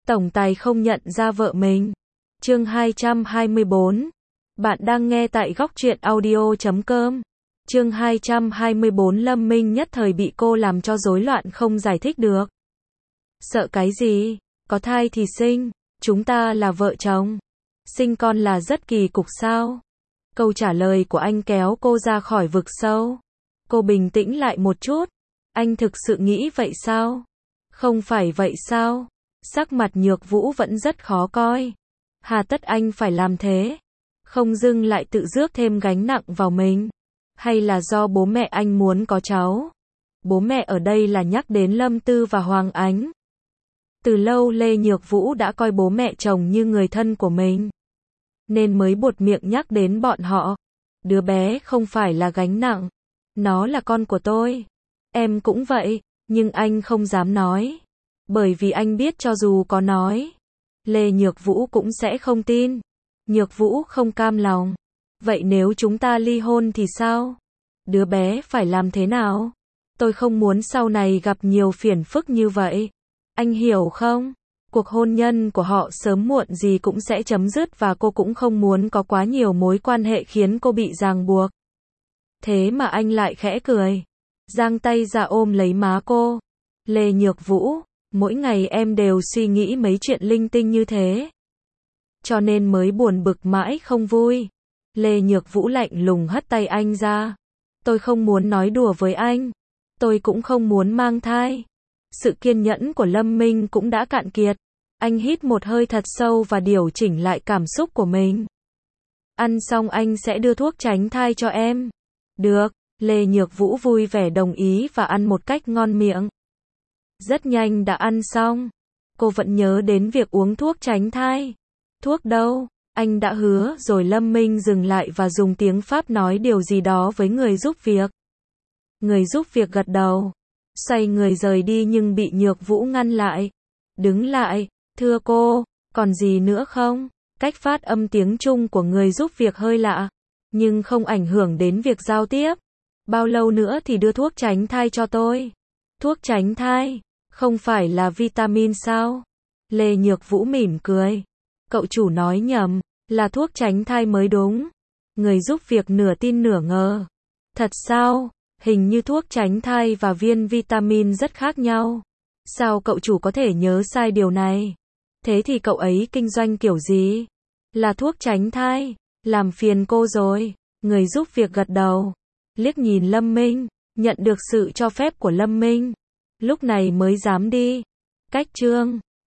Tổng tài không nhận ra vợ mình. Chương 224. Bạn đang nghe tại góc truyện audio.com. Chương 224. Lâm Minh nhất thời bị cô làm cho rối loạn không giải thích được. Sợ cái gì? Có thai thì sinh. Chúng ta là vợ chồng. Sinh con là rất kỳ cục sao? Câu trả lời của anh kéo cô ra khỏi vực sâu. Cô bình tĩnh lại một chút. Anh thực sự nghĩ vậy sao? Không phải vậy sao? Sắc mặt Nhược Vũ vẫn rất khó coi. Hà tất anh phải làm thế? Không dưng lại tự rước thêm gánh nặng vào mình? Hay là do bố mẹ anh muốn có cháu? Bố mẹ ở đây là nhắc đến Lâm Tư và Hoàng Ánh. Từ lâu Lê Nhược Vũ đã coi bố mẹ chồng như người thân của mình, nên mới buột miệng nhắc đến bọn họ. Đứa bé không phải là gánh nặng. Nó là con của tôi. Em cũng vậy, nhưng anh không dám nói. Bởi vì anh biết cho dù có nói, Lê Nhược Vũ cũng sẽ không tin. Nhược Vũ không cam lòng. Vậy nếu chúng ta ly hôn thì sao? Đứa bé phải làm thế nào? Tôi không muốn sau này gặp nhiều phiền phức như vậy. Anh hiểu không? Cuộc hôn nhân của họ sớm muộn gì cũng sẽ chấm dứt và cô cũng không muốn có quá nhiều mối quan hệ khiến cô bị ràng buộc. Thế mà anh lại khẽ cười, giang tay ra ôm lấy má cô. Lê Nhược Vũ, mỗi ngày em đều suy nghĩ mấy chuyện linh tinh như thế, cho nên mới buồn bực mãi không vui. Lê Nhược Vũ lạnh lùng hất tay anh ra. Tôi không muốn nói đùa với anh. Tôi cũng không muốn mang thai. Sự kiên nhẫn của Lâm Minh cũng đã cạn kiệt. Anh hít một hơi thật sâu và điều chỉnh lại cảm xúc của mình. Ăn xong anh sẽ đưa thuốc tránh thai cho em. Được, Lê Nhược Vũ vui vẻ đồng ý và ăn một cách ngon miệng. Rất nhanh đã ăn xong. Cô vẫn nhớ đến việc uống thuốc tránh thai. Thuốc đâu? Anh đã hứa rồi. Lâm Minh dừng lại và dùng tiếng Pháp nói điều gì đó với người giúp việc. Người giúp việc gật đầu, xoay người rời đi nhưng bị Nhược Vũ ngăn lại. Đứng lại, thưa cô, còn gì nữa không? Cách phát âm tiếng Trung của người giúp việc hơi lạ, nhưng không ảnh hưởng đến việc giao tiếp. Bao lâu nữa thì đưa thuốc tránh thai cho tôi? Thuốc tránh thai? Không phải là vitamin sao? Lê Nhược Vũ mỉm cười. Cậu chủ nói nhầm, là thuốc tránh thai mới đúng. Người giúp việc nửa tin nửa ngờ. Thật sao? Hình như thuốc tránh thai và viên vitamin rất khác nhau. Sao cậu chủ có thể nhớ sai điều này? Thế thì cậu ấy kinh doanh kiểu gì? Là thuốc tránh thai. Làm phiền cô rồi. Người giúp việc gật đầu, liếc nhìn Lâm Minh, nhận được sự cho phép của Lâm Minh. Lúc này mới dám đi. Cách chương